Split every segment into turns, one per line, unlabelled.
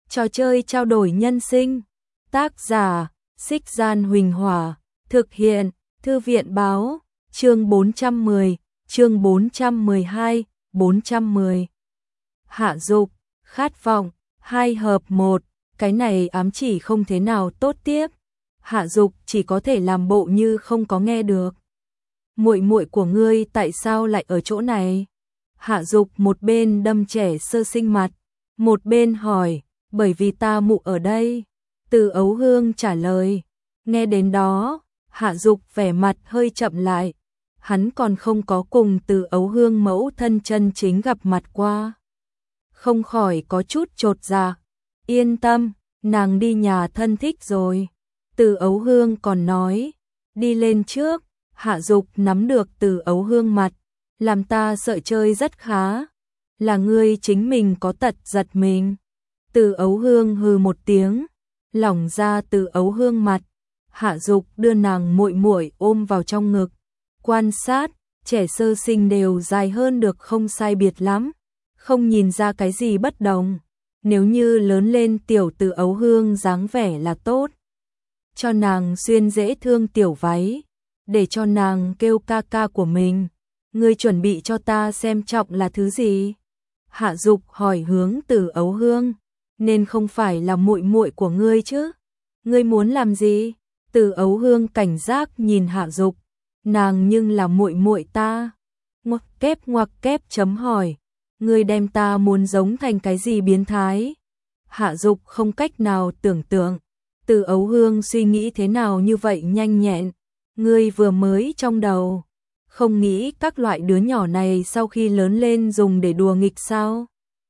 Trò chơi trao đổi nhân sinh. Tác giả: Xích Gian Huỳnh Hỏa. Thực hiện: Thư viện báo. Chương 410, chương 412, 410. Hạ dục, khát vọng, 2 hợp 1, cái này ám chỉ không thế nào tốt tiếp. Hạ dục chỉ có thể làm bộ như không có nghe được. Muội muội của ngươi tại sao lại ở chỗ này? Hạ dục một bên đâm trẻ sơ sinh mặt, một bên hỏi, bởi vì ta mụ ở đây. Từ Ấu Hương trả lời. Nghe đến đó, Hạ dục vẻ mặt hơi chậm lại. Hắn còn không có cùng Từ Ấu Hương mẫu thân chân chính gặp mặt qua. Không khỏi có chút chột dạ. Yên tâm, nàng đi nhà thân thích rồi. Từ Ấu Hương còn nói, đi lên trước. Hạ dục nắm được Từ Ấu Hương mặt, làm ta sợ chơi rất khá. Là ngươi chính mình có tật giật mình. Từ Ấu Hương hừ một tiếng, lỏng ra Từ Ấu Hương mặt. Hạ dục đưa nàng muội muội ôm vào trong ngực, quan sát, trẻ sơ sinh đều dài hơn được không sai biệt lắm, không nhìn ra cái gì bất đồng. Nếu như lớn lên tiểu Từ Ấu Hương dáng vẻ là tốt, cho nàng xuyên dễ thương tiểu váy, để cho nàng kêu ca ca của mình. Ngươi chuẩn bị cho ta xem trọng là thứ gì? Hạ dục hỏi hướng Từ Ấu Hương. Nên không phải là muội muội của ngươi chứ? Ngươi muốn làm gì? Từ Ấu Hương cảnh giác nhìn Hạ dục. Nàng nhưng là muội muội ta. Ngoặc kép chấm hỏi. Ngươi đem ta muốn giống thành cái gì biến thái? Hạ dục không cách nào tưởng tượng. Từ Ấu Hương suy nghĩ thế nào như vậy nhanh nhẹn. Ngươi vừa mới trong đầu, không nghĩ các loại đứa nhỏ này sau khi lớn lên dùng để đùa nghịch sao?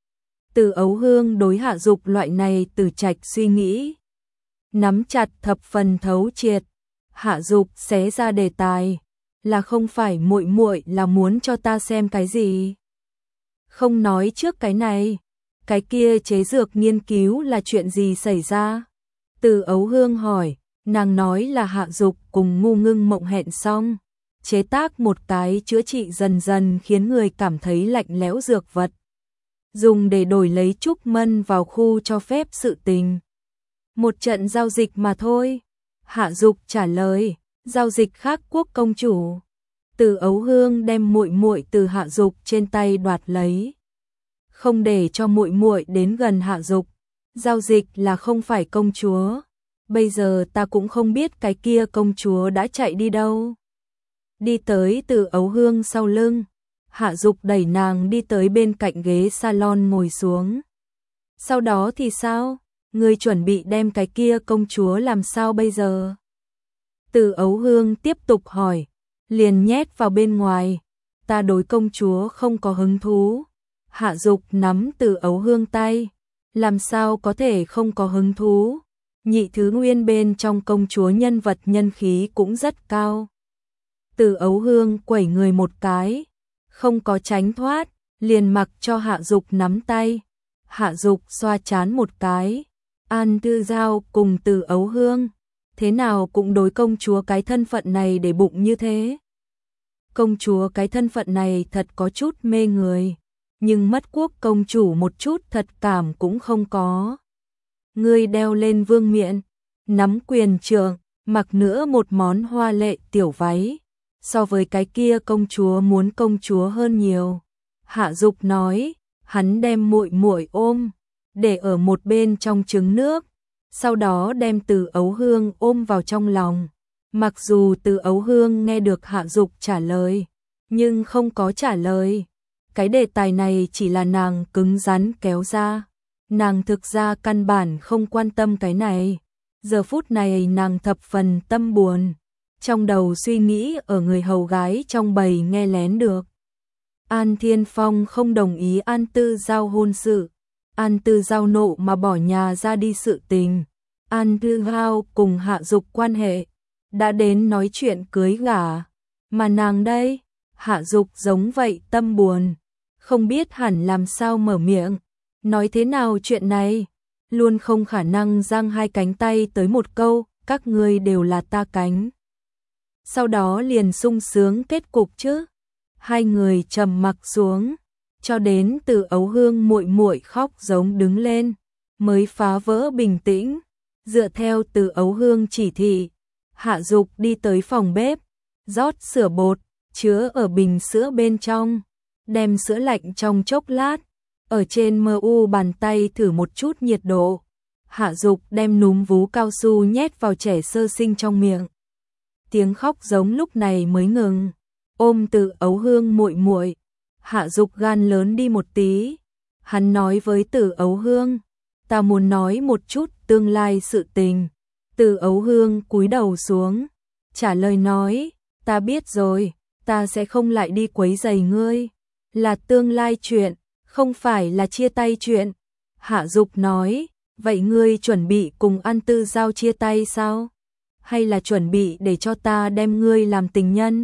Từ Ấu Hương đối Hạ dục loại này từ trạch suy nghĩ, nắm chặt thập phần thấu triệt. Hạ dục xé ra đề tài, là không phải muội muội là muốn cho ta xem cái gì? Không nói trước cái này, cái kia chế dược nghiên cứu là chuyện gì xảy ra? Từ Ấu Hương hỏi. Nàng nói là Hạ dục cùng Ngu Ngưng Mộng hẹn xong, chế tác một cái chữa trị dần dần khiến người cảm thấy lạnh lẽo dược vật, dùng để đổi lấy Trúc Mân vào khu cho phép sự tình. Một trận giao dịch mà thôi. Hạ dục trả lời, giao dịch khác quốc công chủ. Từ Ấu Hương đem muội muội từ Hạ dục trên tay đoạt lấy, không để cho muội muội đến gần Hạ dục. Giao dịch là không phải công chúa. Bây giờ ta cũng không biết cái kia công chúa đã chạy đi đâu. Đi tới Từ Ấu Hương sau lưng, Hạ dục đẩy nàng đi tới bên cạnh ghế salon ngồi xuống. Sau đó thì sao? Ngươi chuẩn bị đem cái kia công chúa làm sao bây giờ? Từ Ấu Hương tiếp tục hỏi. Liền nhét vào bên ngoài. Ta đối công chúa không có hứng thú. Hạ dục nắm Từ Ấu Hương tay. Làm sao có thể không có hứng thú? Nhị thứ nguyên bên trong công chúa nhân vật nhân khí cũng rất cao. Từ Ấu Hương quẩy người một cái, không có tránh thoát, liền mặc cho Hạ dục nắm tay. Hạ dục xoa chán một cái. An Tư Giao cùng Từ Ấu Hương, thế nào cũng đối công chúa cái thân phận này để bụng như thế. Công chúa cái thân phận này thật có chút mê người, nhưng mất quốc công chủ một chút thật cảm cũng không có. Ngươi đeo lên vương miện, nắm quyền trượng, mặc nữa một món hoa lệ tiểu váy, so với cái kia công chúa muốn công chúa hơn nhiều. Hạ dục nói, hắn đem muội muội ôm, để ở một bên trong trứng nước, sau đó đem Từ Ấu Hương ôm vào trong lòng. Mặc dù Từ Ấu Hương nghe được Hạ dục trả lời, nhưng không có trả lời. Cái đề tài này chỉ là nàng cứng rắn kéo ra. Nàng thực ra căn bản không quan tâm cái này. Giờ phút này nàng thập phần tâm buồn, trong đầu suy nghĩ ở người hầu gái trong bầy nghe lén được. An Thiên Phong không đồng ý An Tư Giao hôn sự. An Tư Giao nộ mà bỏ nhà ra đi sự tình. An Tư Giao cùng Hạ dục quan hệ, đã đến nói chuyện cưới gả. Mà nàng đây, Hạ dục giống vậy tâm buồn, không biết hẳn làm sao mở miệng. Nói thế nào chuyện này? Luôn không khả năng giang hai cánh tay tới một câu, các ngươi đều là ta cánh. Sau đó liền sung sướng kết cục chứ. Hai người trầm mặc xuống, cho đến Từ Ấu Hương muội muội khóc giống đứng lên. mới phá vỡ bình tĩnh. Dựa theo Từ Ấu Hương chỉ thị, Hạ Dục đi tới phòng bếp, rót sữa bột, chứa ở bình sữa bên trong, đem sữa lạnh trong chốc lát, ở trên mu bàn tay thử một chút nhiệt độ. Hạ Dục đem núm vú cao su nhét vào trẻ sơ sinh trong miệng. Tiếng khóc giống lúc này mới ngừng. Ôm Từ Ấu Hương muội muội, Hạ Dục gan lớn đi một tí. Hắn nói với Từ Ấu Hương, ta muốn nói một chút tương lai sự tình. Từ Ấu Hương cúi đầu xuống, trả lời nói, ta biết rồi, ta sẽ không lại đi quấy rầy ngươi. Là tương lai chuyện, không phải là chia tay chuyện. Hạ Dục nói, vậy ngươi chuẩn bị cùng An Tư Giao chia tay sao? Hay là chuẩn bị để cho ta đem ngươi làm tình nhân?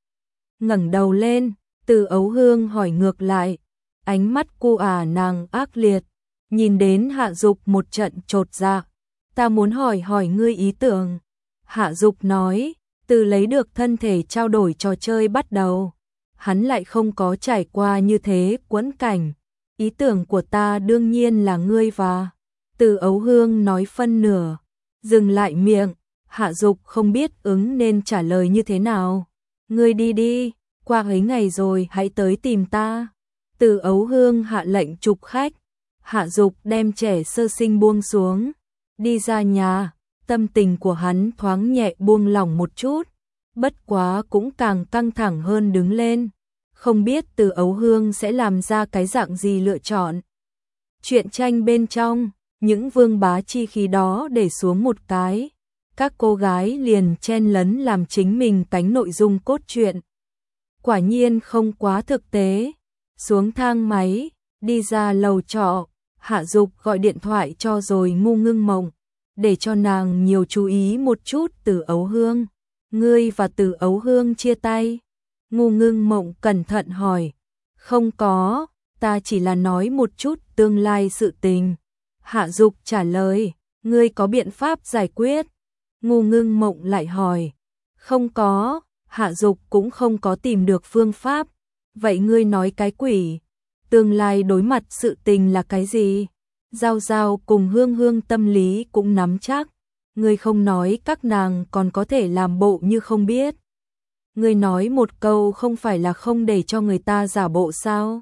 Ngẩng đầu lên, Từ Ấu Hương hỏi ngược lại, ánh mắt cô nàng ác liệt, nhìn đến Hạ Dục một trận chột dạ. Ta muốn hỏi hỏi ngươi ý tưởng. Hạ Dục nói, từ lấy được thân thể trao đổi trò chơi bắt đầu, hắn lại không có trải qua như thế quẫn cảnh. Ý tưởng của ta đương nhiên là ngươi và... Từ Ấu Hương nói phân nửa, dừng lại miệng. Hạ Dục không biết ứng nên trả lời như thế nào. Ngươi đi đi, qua ấy ngày rồi hãy tới tìm ta. Từ Ấu Hương hạ lệnh chụp khách. Hạ Dục đem trẻ sơ sinh buông xuống, đi ra nhà. Tâm tình của hắn thoáng nhẹ buông lỏng một chút, bất quá cũng càng căng thẳng hơn đứng lên. Không biết Từ Ấu Hương sẽ làm ra cái dạng gì lựa chọn. Truyện tranh bên trong, những vương bá chi khí đó để xuống một cái, các cô gái liền chen lấn làm chính mình cánh nội dung cốt truyện. Quả nhiên không quá thực tế. Xuống thang máy, đi ra lầu trọ, Hạ Dục gọi điện thoại cho rồi Ngu Ngưng Mộng, để cho nàng nhiều chú ý một chút Từ Ấu Hương. Ngươi và Từ Ấu Hương chia tay? Ngu Ngưng Mộng cẩn thận hỏi. Không có, ta chỉ là nói một chút tương lai sự tình. Hạ Dục trả lời, ngươi có biện pháp giải quyết? Ngu Ngưng Mộng lại hỏi. Không có, Hạ Dục cũng không có tìm được phương pháp. Vậy ngươi nói cái quỷ, tương lai đối mặt sự tình là cái gì? Giao Giao cùng Hương Hương tâm lý cũng nắm chắc. Ngươi không nói các nàng còn có thể làm bộ như không biết. Ngươi nói một câu không phải là không để cho người ta giả bộ sao?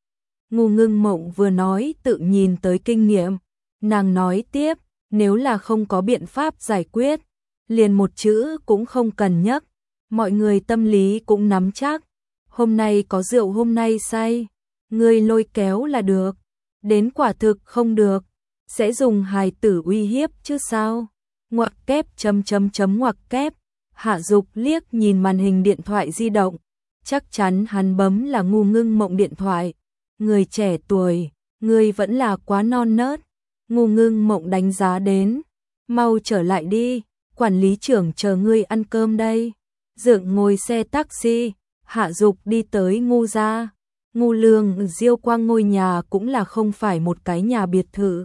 Ngu Ngưng Mộng vừa nói tự nhìn tới kinh nghiệm. Nàng nói tiếp, nếu là không có biện pháp giải quyết, liền một chữ cũng không cần nhắc. Mọi người tâm lý cũng nắm chắc. Hôm nay có rượu hôm nay say, ngươi lôi kéo là được. Đến quả thực không được, sẽ dùng hài tử uy hiếp chứ sao? Ngoặc kép ngoặc kép. Hạ Dục liếc nhìn màn hình điện thoại di động, chắc chắn hắn bấm là Ngu Ngưng Mộng điện thoại. Người trẻ tuổi, ngươi vẫn là quá non nớt. Ngu Ngưng Mộng đánh giá đến, mau trở lại đi, quản lý trưởng chờ ngươi ăn cơm đây. Dượng ngồi xe taxi, Hạ Dục đi tới Ngu gia. Ngu Lương Diêu Quang ngôi nhà cũng là không phải một cái nhà biệt thự,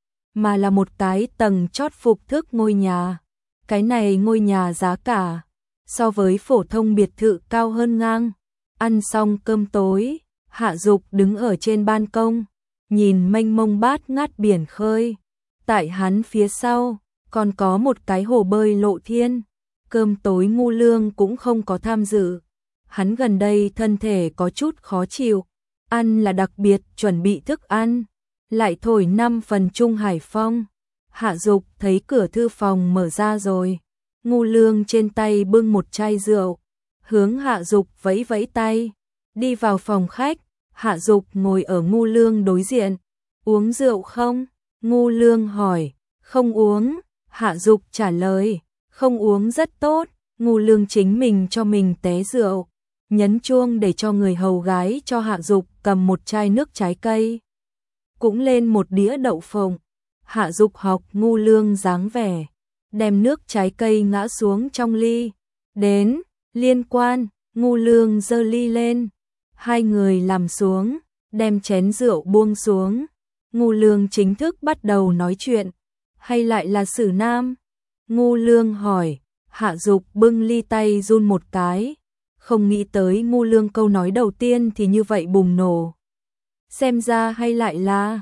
mà là một cái tầng chót phục thức ngôi nhà. Cái này ngôi nhà giá cả so với phổ thông biệt thự cao hơn ngang. Ăn xong cơm tối, Hạ Dục đứng ở trên ban công, nhìn mênh mông bát ngát biển khơi. Tại hắn phía sau, còn có một cái hồ bơi lộ thiên. Cơm tối Ngu Lương cũng không có tham dự. Hắn gần đây thân thể có chút khó chịu, ăn là đặc biệt chuẩn bị thức ăn, lại thổi 5 phần Trung Hải Phong. Hạ Dục thấy cửa thư phòng mở ra rồi, Ngu Lương trên tay bưng một chai rượu, hướng Hạ Dục vẫy vẫy tay, đi vào phòng khách. Hạ Dục ngồi ở Ngu Lương đối diện. Uống rượu không? Ngu Lương hỏi. Không uống, Hạ Dục trả lời. Không uống rất tốt. Ngu Lương chính mình cho mình té rượu, nhấn chuông để cho người hầu gái cho Hạ Dục cầm một chai nước trái cây, cũng lên một đĩa đậu phộng. Hạ Dục học Ngu Lương dáng vẻ, đem nước trái cây ngã xuống trong ly. Đến, liên quan, Ngu Lương giơ ly lên. Hai người làm xuống, đem chén rượu buông xuống. Ngu Lương chính thức bắt đầu nói chuyện. Hay lại là xử nam? Ngu Lương hỏi. Hạ Dục bưng ly tay run một cái. Không nghĩ tới Ngu Lương câu nói đầu tiên thì như vậy bùng nổ. Xem ra hay lại là...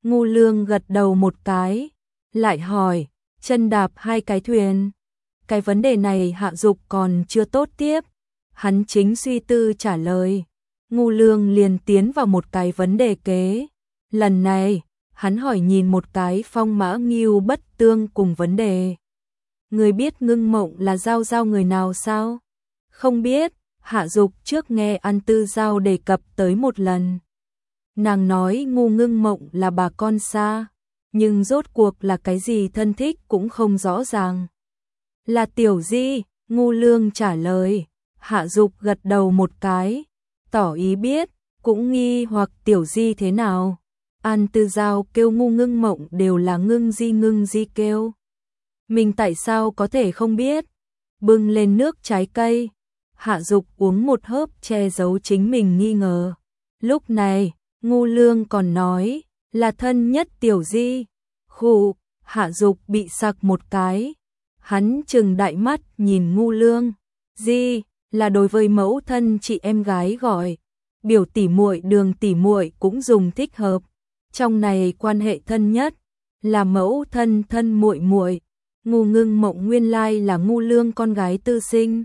Ngu Lương gật đầu một cái, lại hỏi, chân đạp hai cái thuyền. Cái vấn đề này Hạ Dục còn chưa tốt tiếp. Hắn chính suy tư trả lời. Ngu Lương liền tiến vào một cái vấn đề kế. Lần này, hắn hỏi nhìn một cái Phong Mã Ngưu Bất Tương cùng vấn đề. Người biết Ngưng Mộng là Giao Giao người nào sao? Không biết, Hạ Dục trước nghe An Tư Giao đề cập tới một lần. Nàng nói Ngu Ngưng Mộng là bà con xa, nhưng rốt cuộc là cái gì thân thích cũng không rõ ràng. Là Tiểu Di, Ngu Lương trả lời. Hạ Dục gật đầu một cái, tỏ ý biết, cũng nghi hoặc Tiểu Di thế nào. An Tư Giao kêu Ngu Ngưng Mộng đều là Ngưng Di kêu. Mình tại sao có thể không biết? Bưng lên nước trái cây, Hạ Dục uống một hớp che giấu chính mình nghi ngờ. Lúc này, Ngu Lương còn nói, là thân nhất Tiểu Di. Khụ, Hạ Dục bị sặc một cái. Hắn trừng đại mắt nhìn Ngu Lương. Di, là đối với mẫu thân chị em gái gọi. Biểu tỉ muội Đường tỉ muội cũng dùng thích hợp. Trong này quan hệ thân nhất, là mẫu thân thân muội muội. Ngu Ngưng Mộng nguyên lai là Ngu Lương con gái tư sinh.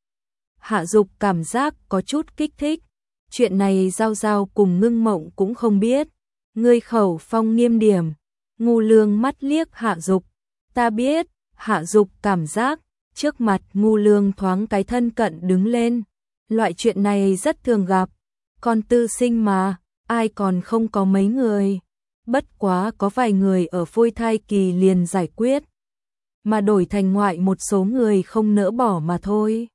Hạ Dục cảm giác có chút kích thích. Chuyện này Giao Giao cùng Ngưng Mộng cũng không biết. Ngươi khẩu phong nghiêm điểm. Ngu Lương mắt liếc Hạ Dục. Ta biết. Hạ Dục cảm giác trước mặt Ngu Lương thoáng cái thân cận đứng lên. Loại chuyện này rất thường gặp. Con tư sinh mà, ai còn không có mấy người. Bất quá có vài người ở phôi thai kỳ liền giải quyết. Mà đổi thành ngoại một số người không nỡ bỏ mà thôi.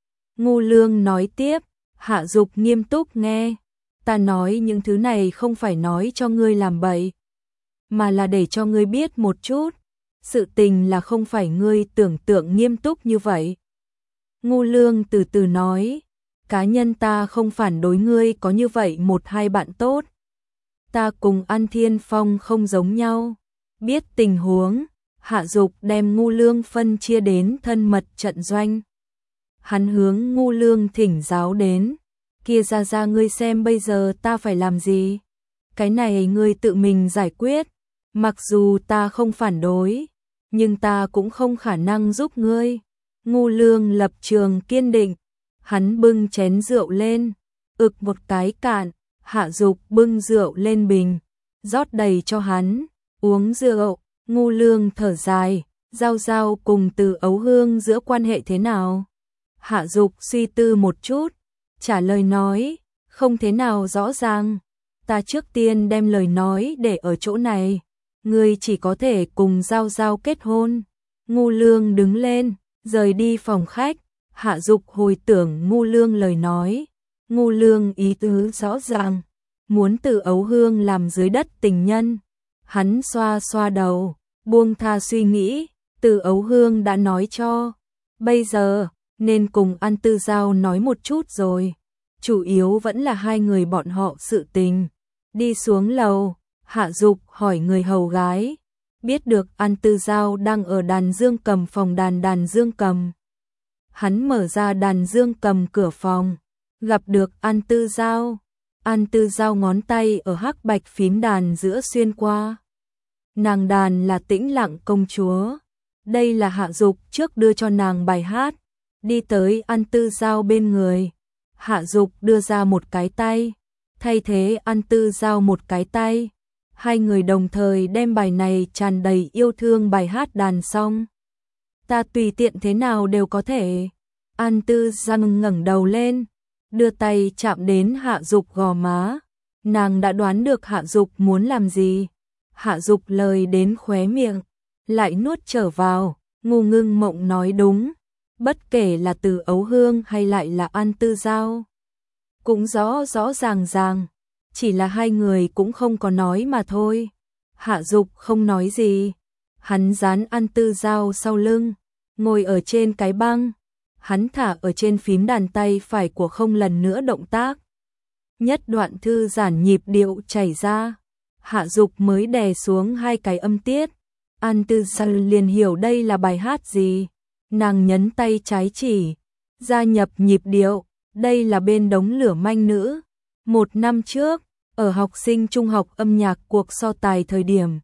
Ngu Lương nói tiếp, Hạ Dục nghiêm túc nghe. Ta nói những thứ này không phải nói cho ngươi làm bậy, mà là để cho ngươi biết một chút. Sự tình là không phải ngươi tưởng tượng nghiêm túc như vậy. Ngu Lương từ từ nói, cá nhân ta không phản đối ngươi có như vậy một hai bạn tốt. Ta cùng An Thiên Phong không giống nhau. Biết tình huống, Hạ Dục đem Ngu Lương phân chia đến thân mật trận doanh. Hắn hướng Ngu Lương thỉnh giáo đến, kia ra ngươi xem bây giờ ta phải làm gì. Cái này ngươi tự mình giải quyết. Mặc dù ta không phản đối, nhưng ta cũng không khả năng giúp ngươi. Ngu Lương lập trường kiên định. Hắn bưng chén rượu lên, ực một cái cạn. Hạ Dục bưng rượu lên bình, rót đầy cho hắn, uống rượu. Ngu Lương thở dài, Giao Giao cùng Từ Ấu Hương giữa quan hệ thế nào? Hạ Dục suy tư một chút, trả lời nói, không thế nào rõ ràng. Ta trước tiên đem lời nói để ở chỗ này, ngươi chỉ có thể cùng Giao Giao kết hôn. Ngu Lương đứng lên, rời đi phòng khách. Hạ Dục hồi tưởng Ngu Lương lời nói. Ngu Lương ý tứ rõ ràng, muốn Từ Ấu Hương làm dưới đất tình nhân. Hắn xoa xoa đầu, buông tha suy nghĩ. Từ Ấu Hương đã nói cho, bây giờ nên cùng An Tư Giao nói một chút rồi. Chủ yếu vẫn là hai người bọn họ sự tình. Đi xuống lầu, Hạ Dục hỏi người hầu gái, biết được An Tư Giao đang ở đàn dương cầm phòng đàn dương cầm. Hắn mở ra đàn dương cầm cửa phòng, gặp được An Tư Giao. An Tư Giao ngón tay ở hắc bạch phím đàn giữa xuyên qua. Nàng đàn là Tĩnh Lặng công chúa. Đây là Hạ Dục trước đưa cho nàng bài hát. Đi tới An Tư Giao bên người, Hạ Dục đưa ra một cái tay, thay thế An Tư Giao một cái tay. Hai người đồng thời đem bài này tràn đầy yêu thương bài hát đàn xong. Ta tùy tiện thế nào đều có thể. An Tư Giao ngẩng đầu lên, đưa tay chạm đến Hạ Dục gò má. Nàng đã đoán được Hạ Dục muốn làm gì. Hạ Dục lời đến khóe miệng, lại nuốt trở vào. Ngu Ngưng Mộng nói đúng, bất kể là Từ Ấu Hương hay lại là An Tư Giao, cũng rõ ràng, chỉ là hai người cũng không có nói mà thôi. Hạ Dục không nói gì, hắn dán An Tư Giao sau lưng, ngồi ở trên cái băng. Hắn thả ở trên phím đàn tay phải của không lần nữa động tác. Nhất đoạn thư giản nhịp điệu chảy ra, Hạ Dục mới đè xuống hai cái âm tiết. An Tư Giao liền hiểu đây là bài hát gì. Nàng nhấn tay trái chỉ, gia nhập nhịp điệu. Đây là bên đống lửa manh nữ. 1 năm trước, Ở học sinh trung học âm nhạc cuộc so tài thời điểm,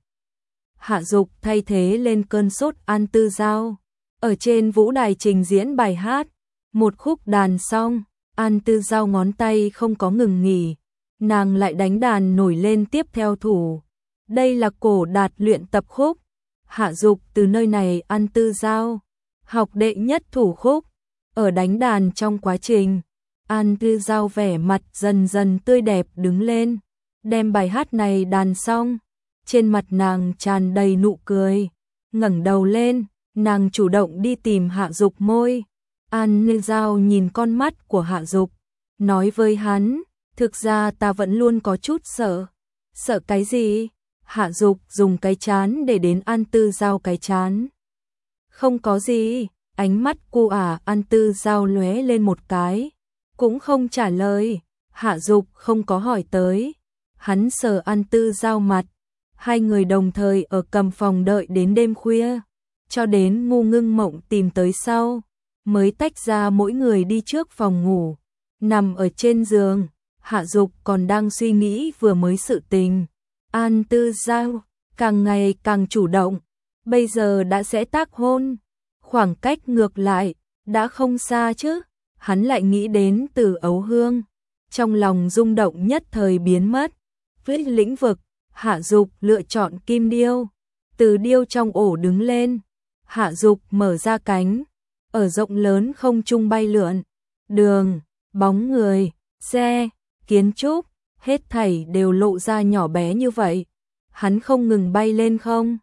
Hạ Dục thay thế lên cơn sốt An Tư Giao. Ở trên vũ đài trình diễn bài hát, một khúc đàn xong, An Tư Giao ngón tay không có ngừng nghỉ, nàng lại đánh đàn nổi lên tiếp theo thủ. Đây là Cổ Đạt luyện tập khúc. Hạ Dục từ nơi này An Tư Giao học đệ nhất thủ khúc. Ở đánh đàn trong quá trình, An Tư Giao vẻ mặt dần dần tươi đẹp đứng lên, đem bài hát này đàn xong, trên mặt nàng tràn đầy nụ cười, ngẩng đầu lên, nàng chủ động đi tìm Hạ Dục môi. An Tư Giao nhìn con mắt của Hạ Dục, nói với hắn, thực ra ta vẫn luôn có chút sợ. Sợ cái gì? Hạ Dục dùng cái trán để đến An Tư Giao cái trán. Không có gì, ánh mắt cu An Tư Giao lóe lên một cái, cũng không trả lời. Hạ Dục không có hỏi tới, hắn sờ An Tư Giao mặt. Hai người đồng thời ở cầm phòng đợi đến đêm khuya, cho đến Ngu Ngưng Mộng tìm tới sau, mới tách ra mỗi người đi trước phòng ngủ. Nằm ở trên giường, Hạ Dục còn đang suy nghĩ vừa mới sự tình. An Tư Giao càng ngày càng chủ động, bây giờ đã sẽ tác hôn, khoảng cách ngược lại đã không xa chứ. Hắn lại nghĩ đến Từ Ấu Hương, trong lòng rung động nhất thời biến mất. Với lĩnh vực, Hạ Dục lựa chọn kim điêu. Từ điêu trong ổ đứng lên, Hạ Dục mở ra cánh, ở rộng lớn không trung bay lượn. Đường, bóng người, xe, kiến trúc, hết thảy đều lộ ra nhỏ bé như vậy. Hắn không ngừng bay lên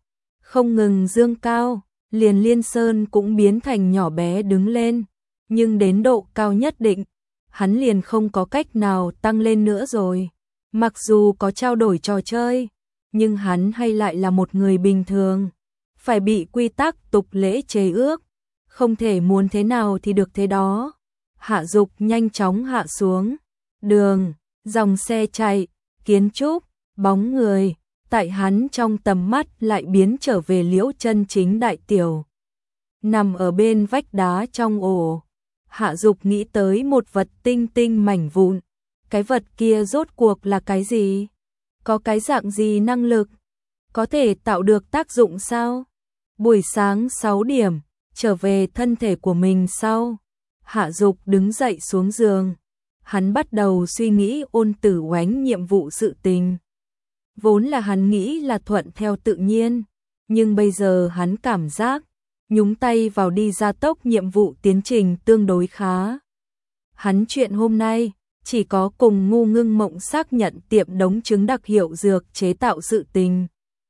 không ngừng dương cao, liền Liên Sơn cũng biến thành nhỏ bé đứng lên, nhưng đến độ cao nhất định, hắn liền không có cách nào tăng lên nữa rồi. Mặc dù có trao đổi trò chơi, nhưng hắn hay lại là một người bình thường, phải bị quy tắc tục lễ chế ước, không thể muốn thế nào thì được thế đó. Hạ Dục nhanh chóng hạ xuống, đường, dòng xe chạy, kiến trúc, bóng người, tại hắn trong tầm mắt lại biến trở về Liễu Chân Chính đại tiểu. Nằm ở bên vách đá trong ổ, Hạ Dục nghĩ tới một vật tinh tinh mảnh vụn. Cái vật kia rốt cuộc là cái gì? Có cái dạng gì năng lực? Có thể tạo được tác dụng sao? Buổi sáng 6 điểm, trở về thân thể của mình sau. Hạ Dục đứng dậy xuống giường. Hắn bắt đầu suy nghĩ Ôn Tử Oánh nhiệm vụ sự tình. Vốn là hắn nghĩ là thuận theo tự nhiên, nhưng bây giờ hắn cảm giác nhúng tay vào đi gia tốc nhiệm vụ tiến trình tương đối khá. Hắn chuyện hôm nay chỉ có cùng Ngu Ngưng Mộng xác nhận tiệm đống trứng đặc hiệu dược chế tạo sự tình.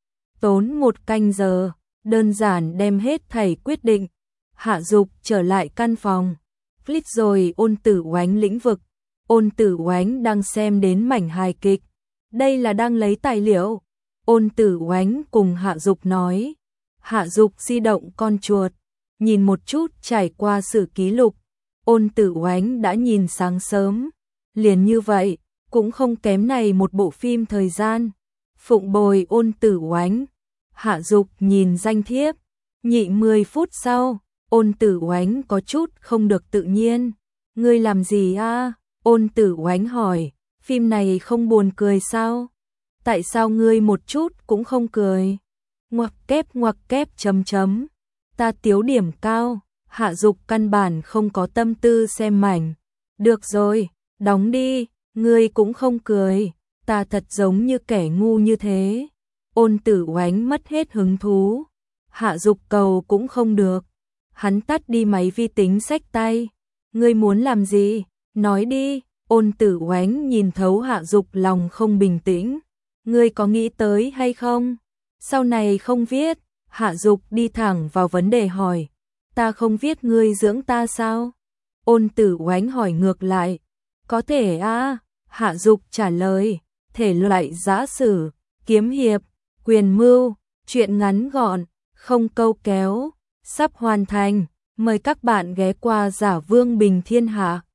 Tốn 1 canh giờ, đơn giản đem hết thảy quyết định. Hạ Dục trở lại căn phòng. Flip rồi Ôn Tử Oánh lĩnh vực. Ôn Tử Oánh đang xem đến mảnh hài kịch. Đây là đang lấy tài liệu. Ôn Tử Oánh cùng Hạ Dục nói. Hạ Dục di động con chuột, nhìn một chút trải qua sử ký lục. Ôn Tử Oánh đã nhìn sáng sớm. Liền như vậy, cũng không kém này một bộ phim thời gian. Phụng bồi Ôn Tử Oánh. Hạ Dục nhìn danh thiếp. Nhị 10 phút sau, Ôn Tử Oánh có chút không được tự nhiên. Ngươi làm gì a? Ôn Tử Oánh hỏi. Phim này không buồn cười sao? Tại sao ngươi một chút cũng không cười? Ngoặc kép chấm chấm. Ta tiếu điểm cao. Hạ Dục căn bản không có tâm tư xem mảnh. Được rồi, đóng đi, ngươi cũng không cười. Ta thật giống như kẻ ngu như thế. Ôn Tử Oánh mất hết hứng thú. Hạ Dục cầu cũng không được. Hắn tắt đi máy vi tính xách tay. Ngươi muốn làm gì? Nói đi. Ôn Tử Oánh nhìn thấu Hạ Dục lòng không bình tĩnh. Ngươi có nghĩ tới hay không? Sau này không viết. Hạ Dục đi thẳng vào vấn đề hỏi. Ta không viết ngươi dưỡng ta sao? Ôn Tử Oánh hỏi ngược lại. Có thể a? Hạ Dục trả lời. Thể loại giã sử, kiếm hiệp, quyền mưu, truyện ngắn gọn, không câu kéo, sắp hoàn thành. Mời các bạn ghé qua Giả Vương Bình Thiên Hạ.